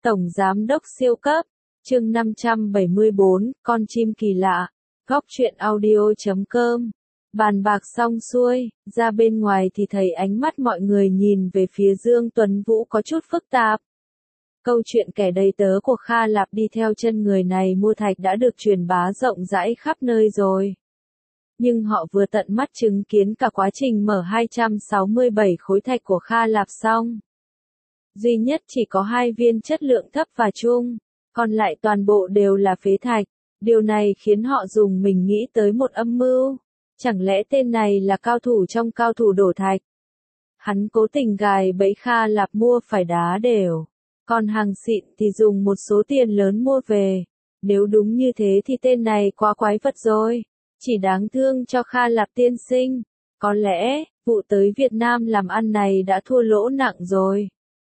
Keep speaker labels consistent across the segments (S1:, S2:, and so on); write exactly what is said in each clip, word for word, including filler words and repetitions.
S1: Tổng Giám đốc siêu cấp, chương năm trăm bảy mươi bốn, con chim kỳ lạ, góc truyện audio chấm com. Bàn bạc xong xuôi, ra bên ngoài thì thấy ánh mắt mọi người nhìn về phía Dương Tuấn Vũ có chút phức tạp. Câu chuyện kẻ đầy tớ của Kha Lạp đi theo chân người này mua thạch đã được truyền bá rộng rãi khắp nơi rồi. Nhưng họ vừa tận mắt chứng kiến cả quá trình mở hai trăm sáu mươi bảy khối thạch của Kha Lạp xong. Duy nhất chỉ có hai viên chất lượng thấp và trung, còn lại toàn bộ đều là phế thạch. Điều này khiến họ dùng mình nghĩ tới một âm mưu. Chẳng lẽ tên này là cao thủ trong cao thủ đổ thạch? Hắn cố tình gài bẫy Kha Lạp mua phải đá đều. Còn hàng xịn thì dùng một số tiền lớn mua về. Nếu đúng như thế thì tên này quá quái vật rồi. Chỉ đáng thương cho Kha Lạp tiên sinh. Có lẽ, vụ tới Việt Nam làm ăn này đã thua lỗ nặng rồi.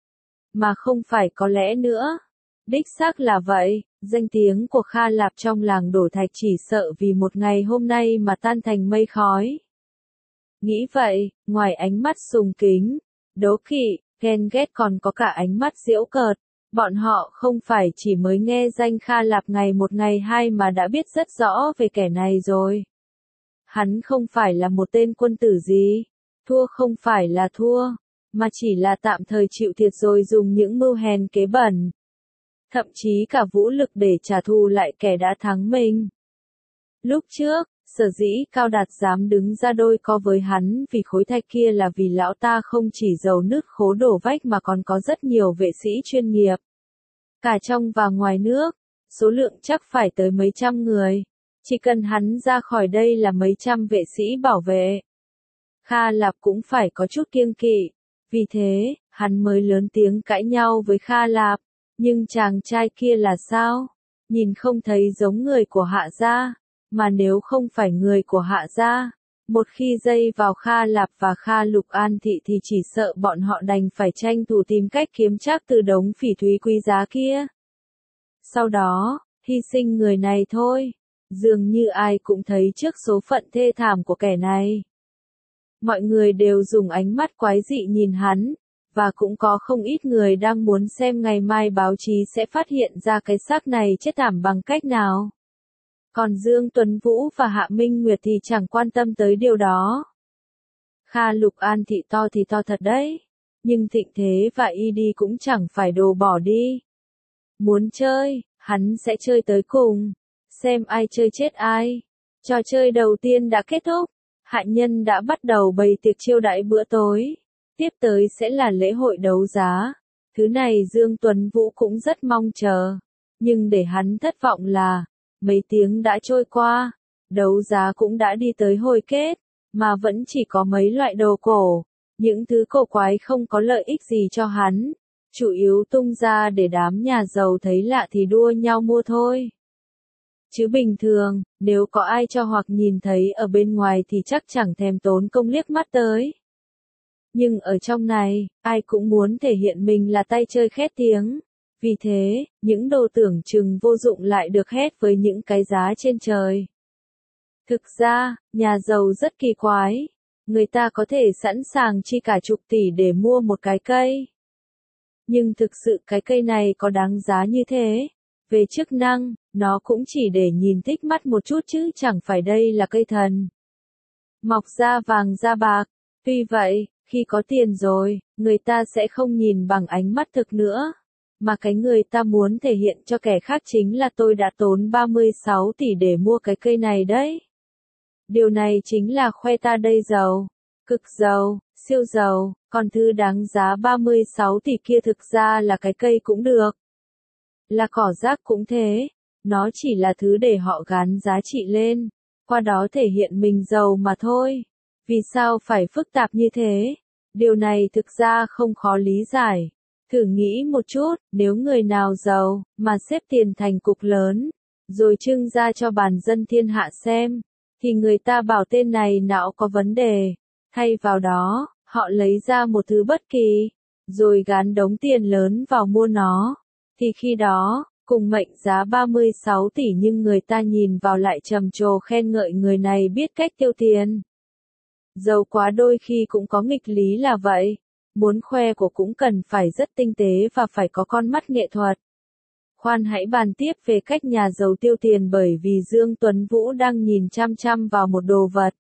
S1: Mà không phải có lẽ nữa. Đích xác là vậy, danh tiếng của Kha Lạp trong làng đổ thạch chỉ sợ vì một ngày hôm nay mà tan thành mây khói. Nghĩ vậy, ngoài ánh mắt sùng kính, đố kỵ, ghen ghét còn có cả ánh mắt giễu cợt. Bọn họ không phải chỉ mới nghe danh Kha Lạp ngày một ngày hai mà đã biết rất rõ về kẻ này rồi. Hắn không phải là một tên quân tử gì, thua không phải là thua, mà chỉ là tạm thời chịu thiệt rồi dùng những mưu hèn kế bẩn. Thậm chí cả vũ lực để trả thù lại kẻ đã thắng mình. Lúc trước, sở dĩ Cao Đạt dám đứng ra đôi co với hắn vì khối thạch kia là vì lão ta không chỉ giàu nứt khố đổ vách mà còn có rất nhiều vệ sĩ chuyên nghiệp. Cả trong và ngoài nước, số lượng chắc phải tới mấy trăm người. Chỉ cần hắn ra khỏi đây là mấy trăm vệ sĩ bảo vệ. Kha Lạp cũng phải có chút kiêng kỵ. Vì thế, hắn mới lớn tiếng cãi nhau với Kha Lạp. Nhưng chàng trai kia là sao? Nhìn không thấy giống người của Hạ gia, mà nếu không phải người của Hạ gia, một khi dây vào Kha Lạp và Kha Lục An Thị thì chỉ sợ bọn họ đành phải tranh thủ tìm cách kiếm trác từ đống phỉ thúy quý giá kia. Sau đó, hy sinh người này thôi. Dường như ai cũng thấy trước số phận thê thảm của kẻ này. Mọi người đều dùng ánh mắt quái dị nhìn hắn. Và cũng có không ít người đang muốn xem ngày mai báo chí sẽ phát hiện ra cái xác này chết thảm bằng cách nào. Còn Dương Tuấn Vũ và Hạ Minh Nguyệt thì chẳng quan tâm tới điều đó. Kha Lục An Thị to thì to thật đấy. Nhưng Thịnh Thế và Y Đi cũng chẳng phải đồ bỏ đi. Muốn chơi, hắn sẽ chơi tới cùng. Xem ai chơi chết ai. Trò chơi đầu tiên đã kết thúc. Hạ nhân đã bắt đầu bày tiệc chiêu đãi bữa tối. Tiếp tới sẽ là lễ hội đấu giá. Thứ này Dương Tuấn Vũ cũng rất mong chờ. Nhưng để hắn thất vọng là, mấy tiếng đã trôi qua, đấu giá cũng đã đi tới hồi kết, mà vẫn chỉ có mấy loại đồ cổ. Những thứ cổ quái không có lợi ích gì cho hắn. Chủ yếu tung ra để đám nhà giàu thấy lạ thì đua nhau mua thôi. Chứ bình thường, nếu có ai cho hoặc nhìn thấy ở bên ngoài thì chắc chẳng thèm tốn công liếc mắt tới. Nhưng ở trong này, ai cũng muốn thể hiện mình là tay chơi khét tiếng. Vì thế, những đồ tưởng chừng vô dụng lại được hét với những cái giá trên trời. Thực ra, nhà giàu rất kỳ quái. Người ta có thể sẵn sàng chi cả chục tỷ để mua một cái cây. Nhưng thực sự cái cây này có đáng giá như thế. Về chức năng, nó cũng chỉ để nhìn thích mắt một chút chứ chẳng phải đây là cây thần. Mọc ra vàng ra bạc. Tuy vậy, khi có tiền rồi, người ta sẽ không nhìn bằng ánh mắt thực nữa. Mà cái người ta muốn thể hiện cho kẻ khác chính là tôi đã tốn ba mươi sáu tỷ để mua cái cây này đấy. Điều này chính là khoe ta đây giàu, cực giàu, siêu giàu, còn thứ đáng giá ba mươi sáu tỷ kia thực ra là cái cây cũng được. Là cỏ rác cũng thế, nó chỉ là thứ để họ gán giá trị lên, qua đó thể hiện mình giàu mà thôi. Vì sao phải phức tạp như thế? Điều này thực ra không khó lý giải. Thử nghĩ một chút, nếu người nào giàu, mà xếp tiền thành cục lớn, rồi trưng ra cho bàn dân thiên hạ xem, thì người ta bảo tên này não có vấn đề. Thay vào đó, họ lấy ra một thứ bất kỳ, rồi gán đống tiền lớn vào mua nó. Thì khi đó, cùng mệnh giá ba mươi sáu tỷ nhưng người ta nhìn vào lại trầm trồ khen ngợi người này biết cách tiêu tiền. Giàu quá đôi khi cũng có nghịch lý là vậy. Muốn khoe của cũng cần phải rất tinh tế và phải có con mắt nghệ thuật. Khoan hãy bàn tiếp về cách nhà giàu tiêu tiền bởi vì Dương Tuấn Vũ đang nhìn chăm chăm vào một đồ vật.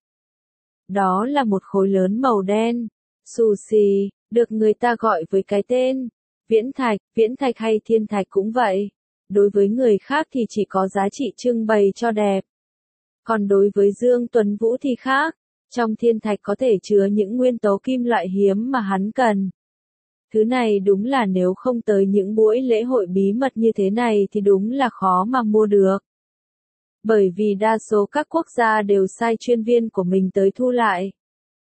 S1: Đó là một khối lớn màu đen, xù xì, được người ta gọi với cái tên viễn thạch, viễn thạch hay thiên thạch cũng vậy. Đối với người khác thì chỉ có giá trị trưng bày cho đẹp. Còn đối với Dương Tuấn Vũ thì khác, trong thiên thạch có thể chứa những nguyên tố kim loại hiếm mà hắn cần. Thứ này đúng là nếu không tới những buổi lễ hội bí mật như thế này thì đúng là khó mà mua được. Bởi vì đa số các quốc gia đều sai chuyên viên của mình tới thu lại.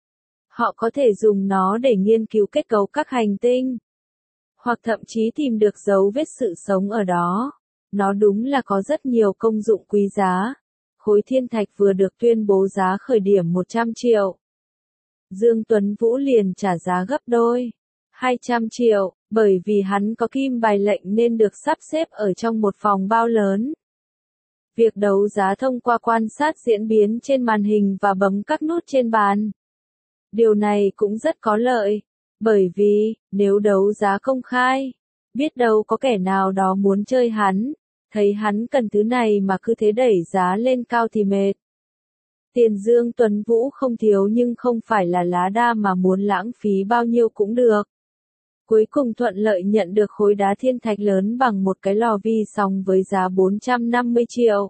S1: Họ có thể dùng nó để nghiên cứu kết cấu các hành tinh. Hoặc thậm chí tìm được dấu vết sự sống ở đó. Nó đúng là có rất nhiều công dụng quý giá. Khối thiên thạch vừa được tuyên bố giá khởi điểm một trăm triệu. Dương Tuấn Vũ liền trả giá gấp đôi. hai trăm triệu, bởi vì hắn có kim bài lệnh nên được sắp xếp ở trong một phòng bao lớn. Việc đấu giá thông qua quan sát diễn biến trên màn hình và bấm các nút trên bàn. Điều này cũng rất có lợi, bởi vì, nếu đấu giá công khai, biết đâu có kẻ nào đó muốn chơi hắn, thấy hắn cần thứ này mà cứ thế đẩy giá lên cao thì mệt. Tiền Dương Tuấn Vũ không thiếu nhưng không phải là lá đa mà muốn lãng phí bao nhiêu cũng được. Cuối cùng thuận lợi nhận được khối đá thiên thạch lớn bằng một cái lò vi sóng với giá bốn trăm năm mươi triệu.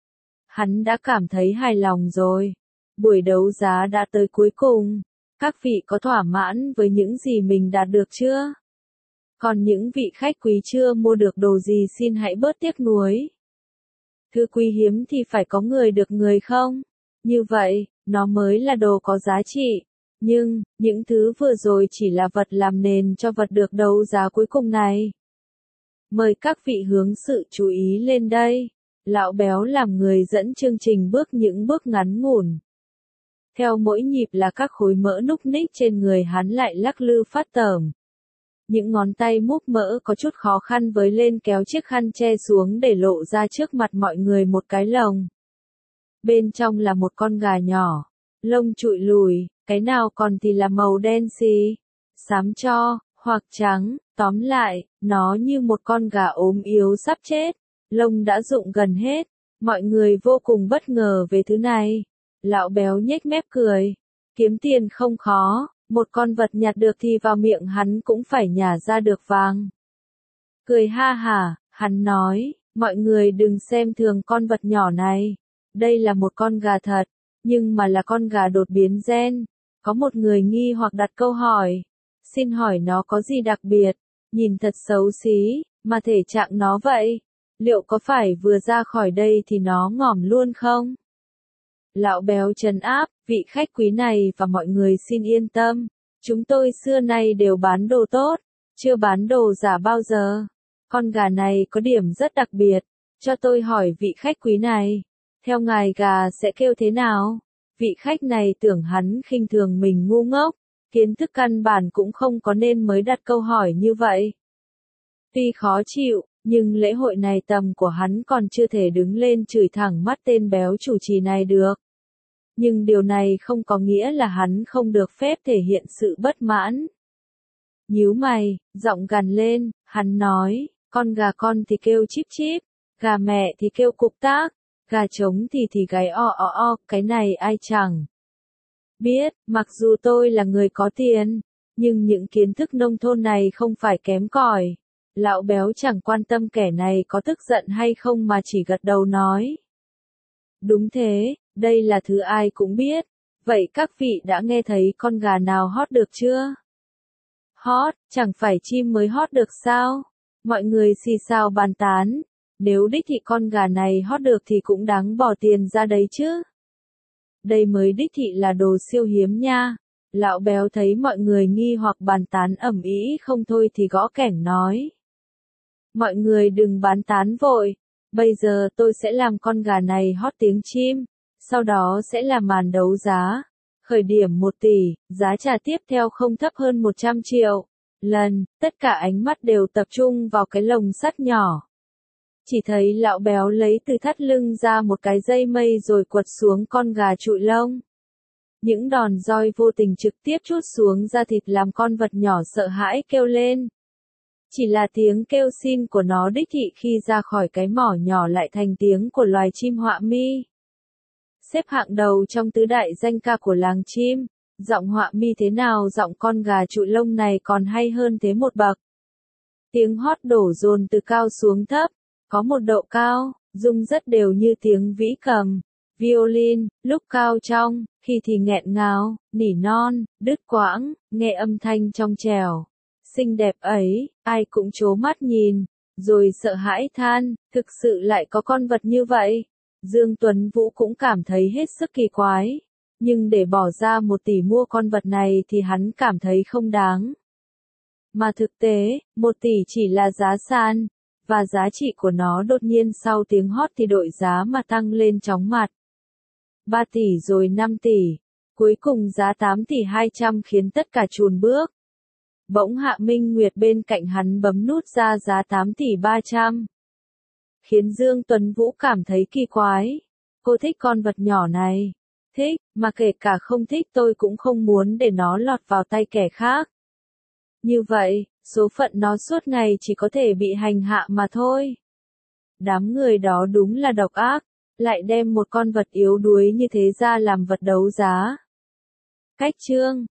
S1: Hắn đã cảm thấy hài lòng rồi. Buổi đấu giá đã tới cuối cùng. Các vị có thỏa mãn với những gì mình đạt được chưa? Còn những vị khách quý chưa mua được đồ gì xin hãy bớt tiếc nuối. Thứ quý hiếm thì phải có người được người không? Như vậy, nó mới là đồ có giá trị. Nhưng, những thứ vừa rồi chỉ là vật làm nền cho vật được đấu giá cuối cùng này. Mời các vị hướng sự chú ý lên đây. Lão béo làm người dẫn chương trình bước những bước ngắn ngủn. Theo mỗi nhịp là các khối mỡ núc ních trên người hắn lại lắc lư phát tởm. Những ngón tay múc mỡ có chút khó khăn với lên kéo chiếc khăn che xuống để lộ ra trước mặt mọi người một cái lồng. Bên trong là một con gà nhỏ, lông trụi lùi, cái nào còn thì là màu đen xì, xám tro, hoặc trắng, tóm lại, nó như một con gà ốm yếu sắp chết, lông đã rụng gần hết. Mọi người vô cùng bất ngờ về thứ này. Lão béo nhếch mép cười. Kiếm tiền không khó, một con vật nhặt được thì vào miệng hắn cũng phải nhả ra được vàng. Cười ha hả, hắn nói, mọi người đừng xem thường con vật nhỏ này. Đây là một con gà thật, nhưng mà là con gà đột biến gen. Có một người nghi hoặc đặt câu hỏi. Xin hỏi nó có gì đặc biệt? Nhìn thật xấu xí, mà thể trạng nó vậy. Liệu có phải vừa ra khỏi đây thì nó ngỏm luôn không? Lão béo trấn áp, vị khách quý này và mọi người xin yên tâm. Chúng tôi xưa nay đều bán đồ tốt, chưa bán đồ giả bao giờ. Con gà này có điểm rất đặc biệt. Cho tôi hỏi vị khách quý này, theo ngài gà sẽ kêu thế nào? Vị khách này tưởng hắn khinh thường mình ngu ngốc, kiến thức căn bản cũng không có nên mới đặt câu hỏi như vậy. Tuy khó chịu, nhưng lễ hội này tầm của hắn còn chưa thể đứng lên chửi thẳng mắt tên béo chủ trì này được. Nhưng điều này không có nghĩa là hắn không được phép thể hiện sự bất mãn. Nhíu mày, giọng gằn lên, hắn nói, con gà con thì kêu chíp chíp, gà mẹ thì kêu cục tác, gà trống thì thì gáy o o o, cái này ai chẳng biết. Mặc dù tôi là người có tiền, nhưng những kiến thức nông thôn này không phải kém cỏi. Lão béo chẳng quan tâm kẻ này có tức giận hay không mà chỉ gật đầu nói. Đúng thế, đây là thứ ai cũng biết. Vậy các vị đã nghe thấy con gà nào hót được chưa? Hót, chẳng phải chim mới hót được sao? Mọi người xì xào bàn tán. Nếu đích thị con gà này hót được thì cũng đáng bỏ tiền ra đấy chứ. Đây mới đích thị là đồ siêu hiếm nha. Lão béo thấy mọi người nghi hoặc bàn tán ầm ĩ không thôi thì gõ kẻng nói. Mọi người đừng bán tán vội. Bây giờ tôi sẽ làm con gà này hót tiếng chim. Sau đó sẽ là màn đấu giá. Khởi điểm một tỷ, giá trả tiếp theo không thấp hơn một trăm triệu. Lần, tất cả ánh mắt đều tập trung vào cái lồng sắt nhỏ. Chỉ thấy lão béo lấy từ thắt lưng ra một cái dây mây rồi quật xuống con gà trụi lông. Những đòn roi vô tình trực tiếp trút xuống da thịt làm con vật nhỏ sợ hãi kêu lên. Chỉ là tiếng kêu xin của nó đích thị khi ra khỏi cái mỏ nhỏ lại thành tiếng của loài chim họa mi. Xếp hạng đầu trong tứ đại danh ca của làng chim, giọng họa mi thế nào giọng con gà trụi lông này còn hay hơn thế một bậc. Tiếng hót đổ dồn từ cao xuống thấp, có một độ cao, rung rất đều như tiếng vĩ cầm, violin, lúc cao trong, khi thì nghẹn ngào, nỉ non, đứt quãng, nghe âm thanh trong trẻo. Xinh đẹp ấy, ai cũng trố mắt nhìn, rồi sợ hãi than, thực sự lại có con vật như vậy. Dương Tuấn Vũ cũng cảm thấy hết sức kỳ quái, nhưng để bỏ ra một tỷ mua con vật này thì hắn cảm thấy không đáng. Mà thực tế, một tỷ chỉ là giá sàn, và giá trị của nó đột nhiên sau tiếng hót thì đội giá mà tăng lên chóng mặt. ba tỷ rồi năm tỷ, cuối cùng giá tám tỷ hai trăm khiến tất cả chùn bước. Bỗng Hạ Minh Nguyệt bên cạnh hắn bấm nút ra giá tám tỷ ba trăm. Khiến Dương Tuấn Vũ cảm thấy kỳ quái. Cô thích con vật nhỏ này. Thích, mà kể cả không thích tôi cũng không muốn để nó lọt vào tay kẻ khác. Như vậy, số phận nó suốt ngày chỉ có thể bị hành hạ mà thôi. Đám người đó đúng là độc ác, lại đem một con vật yếu đuối như thế ra làm vật đấu giá. Cách chương